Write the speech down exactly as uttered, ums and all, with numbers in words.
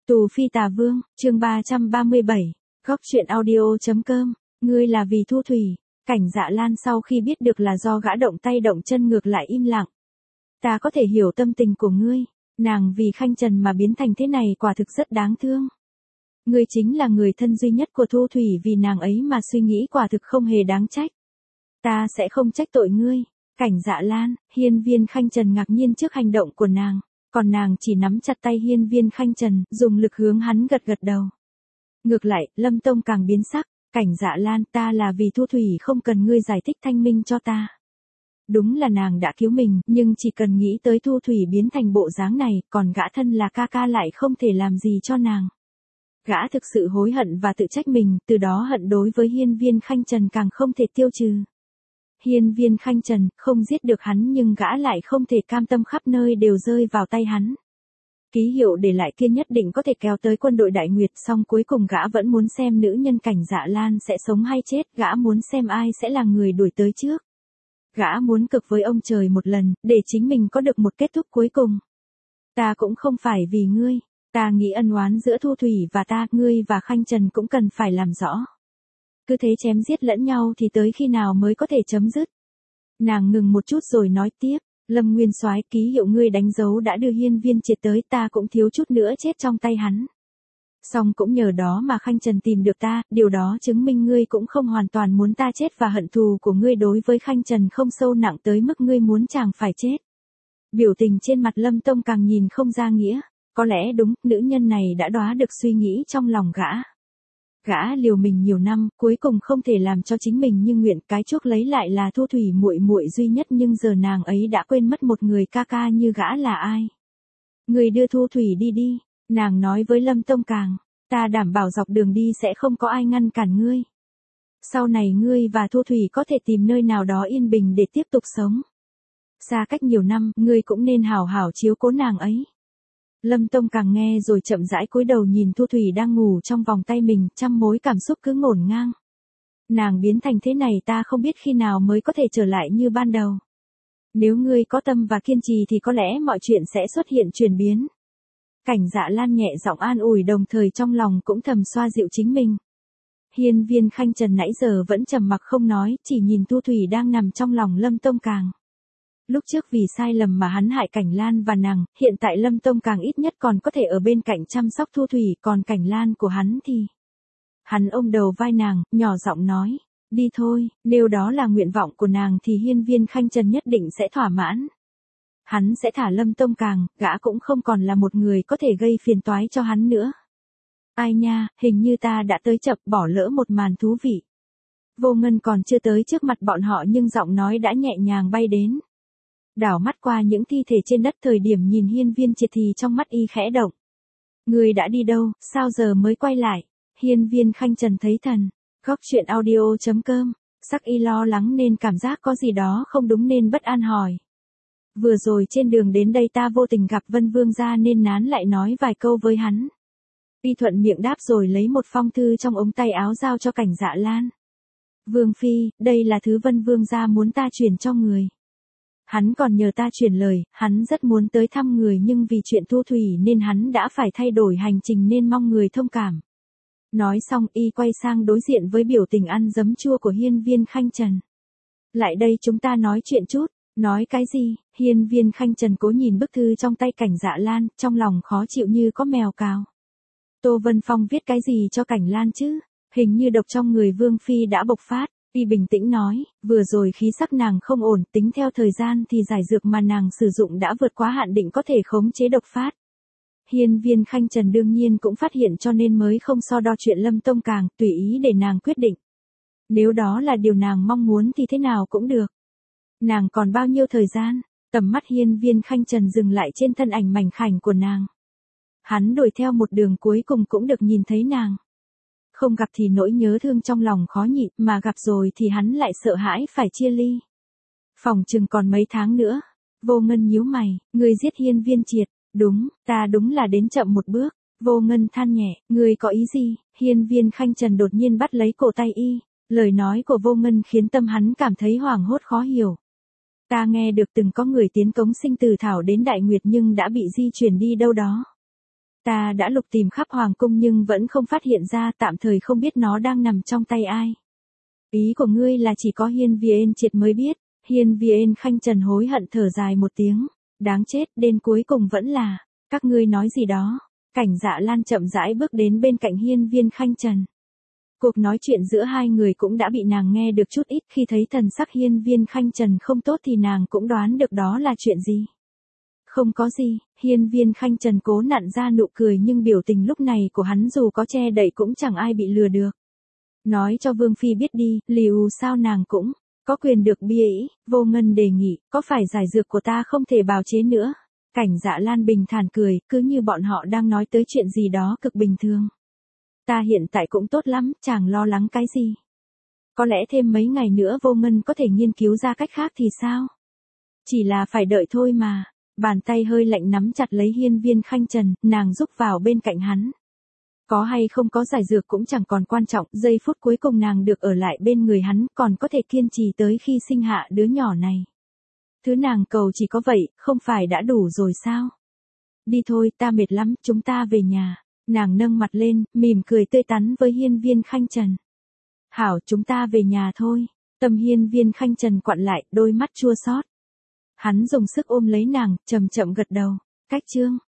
Tù Phi Tà Vương, chương ba trăm ba mươi bảy, góc truyện audio.com, ngươi là vì Thu Thủy. Cảnh Dạ Lan sau khi biết được là do gã động tay động chân ngược lại im lặng. Ta có thể hiểu tâm tình của ngươi, nàng vì Khanh Trần mà biến thành thế này quả thực rất đáng thương. Ngươi chính là người thân duy nhất của Thu Thủy, vì nàng ấy mà suy nghĩ quả thực không hề đáng trách. Ta sẽ không trách tội ngươi. Cảnh Dạ Lan, Hiên Viên Khanh Trần ngạc nhiên trước hành động của nàng, còn nàng chỉ nắm chặt tay Hiên Viên Khanh Trần, dùng lực hướng hắn gật gật đầu. Ngược lại, Lâm Tông càng biến sắc. Cảnh Dạ Lan, ta là vì Thu Thủy, không cần ngươi giải thích thanh minh cho ta. Đúng là nàng đã cứu mình, nhưng chỉ cần nghĩ tới Thu Thủy biến thành bộ dáng này, còn gã thân là ca ca lại không thể làm gì cho nàng. Gã thực sự hối hận và tự trách mình, từ đó hận đối với Hiên Viên Khanh Trần càng không thể tiêu trừ. Hiên Viên Khanh Trần, không giết được hắn nhưng gã lại không thể cam tâm khắp nơi đều rơi vào tay hắn. Ký hiệu để lại kia nhất định có thể kéo tới quân đội Đại Nguyệt, song cuối cùng gã vẫn muốn xem nữ nhân Cảnh Dạ Lan sẽ sống hay chết, gã muốn xem ai sẽ là người đuổi tới trước. Gã muốn cực với ông trời một lần, để chính mình có được một kết thúc cuối cùng. Ta cũng không phải vì ngươi, ta nghĩ ân oán giữa Thu Thủy và ta, ngươi và Khanh Trần cũng cần phải làm rõ. Cứ thế chém giết lẫn nhau thì tới khi nào mới có thể chấm dứt. Nàng ngừng một chút rồi nói tiếp. Lâm Nguyên Soái, ký hiệu ngươi đánh dấu đã đưa Hiên Viên Triệt tới, ta cũng thiếu chút nữa chết trong tay hắn. Song cũng nhờ đó mà Khanh Trần tìm được ta, điều đó chứng minh ngươi cũng không hoàn toàn muốn ta chết, và hận thù của ngươi đối với Khanh Trần không sâu nặng tới mức ngươi muốn chàng phải chết. Biểu tình trên mặt Lâm Tông càng nhìn không ra nghĩa, có lẽ đúng, nữ nhân này đã đoán được suy nghĩ trong lòng gã. Gã liều mình nhiều năm, cuối cùng không thể làm cho chính mình như nguyện, cái chuốc lấy lại là Thu Thủy muội muội duy nhất, nhưng giờ nàng ấy đã quên mất một người ca ca như gã là ai. Người đưa Thu Thủy đi đi, nàng nói với Lâm Tông Càng, ta đảm bảo dọc đường đi sẽ không có ai ngăn cản ngươi. Sau này ngươi và Thu Thủy có thể tìm nơi nào đó yên bình để tiếp tục sống. Xa cách nhiều năm, ngươi cũng nên hảo hảo chiếu cố nàng ấy. Lâm Tông Càng nghe rồi chậm rãi cúi đầu nhìn Thu Thủy đang ngủ trong vòng tay mình, trăm mối cảm xúc cứ ngổn ngang. Nàng biến thành thế này ta không biết khi nào mới có thể trở lại như ban đầu. Nếu ngươi có tâm và kiên trì thì có lẽ mọi chuyện sẽ xuất hiện chuyển biến. Cảnh Dạ Lan nhẹ giọng an ủi, đồng thời trong lòng cũng thầm xoa dịu chính mình. Hiên Viên Khanh Trần nãy giờ vẫn trầm mặc không nói, chỉ nhìn Thu Thủy đang nằm trong lòng Lâm Tông Càng. Lúc trước vì sai lầm mà hắn hại Cảnh Lan và nàng, hiện tại Lâm Tông Càng ít nhất còn có thể ở bên cạnh chăm sóc Thu Thủy, còn Cảnh Lan của hắn thì... Hắn ôm đầu vai nàng, nhỏ giọng nói, đi thôi, nếu đó là nguyện vọng của nàng thì Hiên Viên Khanh Trần nhất định sẽ thỏa mãn. Hắn sẽ thả Lâm Tông Càng, gã cũng không còn là một người có thể gây phiền toái cho hắn nữa. Ai nha, hình như ta đã tới chậm, bỏ lỡ một màn thú vị. Vô Ngân còn chưa tới trước mặt bọn họ nhưng giọng nói đã nhẹ nhàng bay đến. Đảo mắt qua những thi thể trên đất, thời điểm nhìn Hiên Viên Triệt thì trong mắt y khẽ động. Người đã đi đâu, sao giờ mới quay lại? Hiên Viên Khanh Trần thấy thần. Góc truyện audio.com, sắc y lo lắng nên cảm giác có gì đó không đúng nên bất an hỏi. Vừa rồi trên đường đến đây ta vô tình gặp Vân Vương gia nên nán lại nói vài câu với hắn. Y thuận miệng đáp rồi lấy một phong thư trong ống tay áo giao cho Cảnh Dạ Lan. Vương Phi, đây là thứ Vân Vương gia muốn ta truyền cho người. Hắn còn nhờ ta truyền lời, hắn rất muốn tới thăm người nhưng vì chuyện Thu Thủy nên hắn đã phải thay đổi hành trình nên mong người thông cảm. Nói xong y quay sang đối diện với biểu tình ăn giấm chua của Hiên Viên Khanh Trần. Lại đây chúng ta nói chuyện chút. Nói cái gì? Hiên Viên Khanh Trần cố nhìn bức thư trong tay Cảnh Dạ Lan, trong lòng khó chịu như có mèo cào. Tô Vân Phong viết cái gì cho Cảnh Lan chứ? Hình như độc trong người Vương Phi đã bộc phát. Y bình tĩnh nói, vừa rồi khí sắc nàng không ổn, tính theo thời gian thì giải dược mà nàng sử dụng đã vượt quá hạn định có thể khống chế độc phát. Hiên Viên Khanh Trần đương nhiên cũng phát hiện cho nên mới không so đo chuyện Lâm Tông Càng, tùy ý để nàng quyết định. Nếu đó là điều nàng mong muốn thì thế nào cũng được. Nàng còn bao nhiêu thời gian? Tầm mắt Hiên Viên Khanh Trần dừng lại trên thân ảnh mảnh khảnh của nàng. Hắn đuổi theo một đường cuối cùng cũng được nhìn thấy nàng. Không gặp thì nỗi nhớ thương trong lòng khó nhịn, mà gặp rồi thì hắn lại sợ hãi phải chia ly. Phòng chừng còn mấy tháng nữa. Vô Ngân nhíu mày, ngươi giết Hiên Viên Triệt. Đúng, ta đúng là đến chậm một bước. Vô Ngân than nhẹ, ngươi có ý gì? Hiên Viên Khanh Trần đột nhiên bắt lấy cổ tay y. Lời nói của Vô Ngân khiến tâm hắn cảm thấy hoảng hốt khó hiểu. Ta nghe được từng có người tiến cống sinh từ thảo đến Đại Nguyệt nhưng đã bị di chuyển đi đâu đó. Ta đã lục tìm khắp hoàng cung nhưng vẫn không phát hiện ra, tạm thời không biết nó đang nằm trong tay ai. Ý của ngươi là chỉ có Hiên Viên Triệt mới biết. Hiên Viên Khanh Trần hối hận thở dài một tiếng. Đáng chết, đến cuối cùng vẫn là, các ngươi nói gì đó. Cảnh Dạ Lan chậm rãi bước đến bên cạnh Hiên Viên Khanh Trần. Cuộc nói chuyện giữa hai người cũng đã bị nàng nghe được chút ít, khi thấy thần sắc Hiên Viên Khanh Trần không tốt thì nàng cũng đoán được đó là chuyện gì. Không có gì, Hiên Viên Khanh Trần cố nặn ra nụ cười nhưng biểu tình lúc này của hắn dù có che đậy cũng chẳng ai bị lừa được. Nói cho Vương Phi biết đi, liều sao nàng cũng có quyền được bia ý. Vô Ngân đề nghị, có phải giải dược của ta không thể bào chế nữa? Cảnh Dạ Lan bình thản cười, cứ như bọn họ đang nói tới chuyện gì đó cực bình thường. Ta hiện tại cũng tốt lắm, chàng lo lắng cái gì? Có lẽ thêm mấy ngày nữa Vô Ngân có thể nghiên cứu ra cách khác thì sao? Chỉ là phải đợi thôi mà. Bàn tay hơi lạnh nắm chặt lấy Hiên Viên Khanh Trần, nàng rúc vào bên cạnh hắn. Có hay không có giải dược cũng chẳng còn quan trọng, giây phút cuối cùng nàng được ở lại bên người hắn, còn có thể kiên trì tới khi sinh hạ đứa nhỏ này. Thứ nàng cầu chỉ có vậy, không phải đã đủ rồi sao? Đi thôi, ta mệt lắm, chúng ta về nhà. Nàng nâng mặt lên, mỉm cười tươi tắn với Hiên Viên Khanh Trần. Hảo, chúng ta về nhà thôi. Tâm Hiên Viên Khanh Trần quặn lại, đôi mắt chua xót. Hắn dùng sức ôm lấy nàng, chậm chậm gật đầu. Cách chương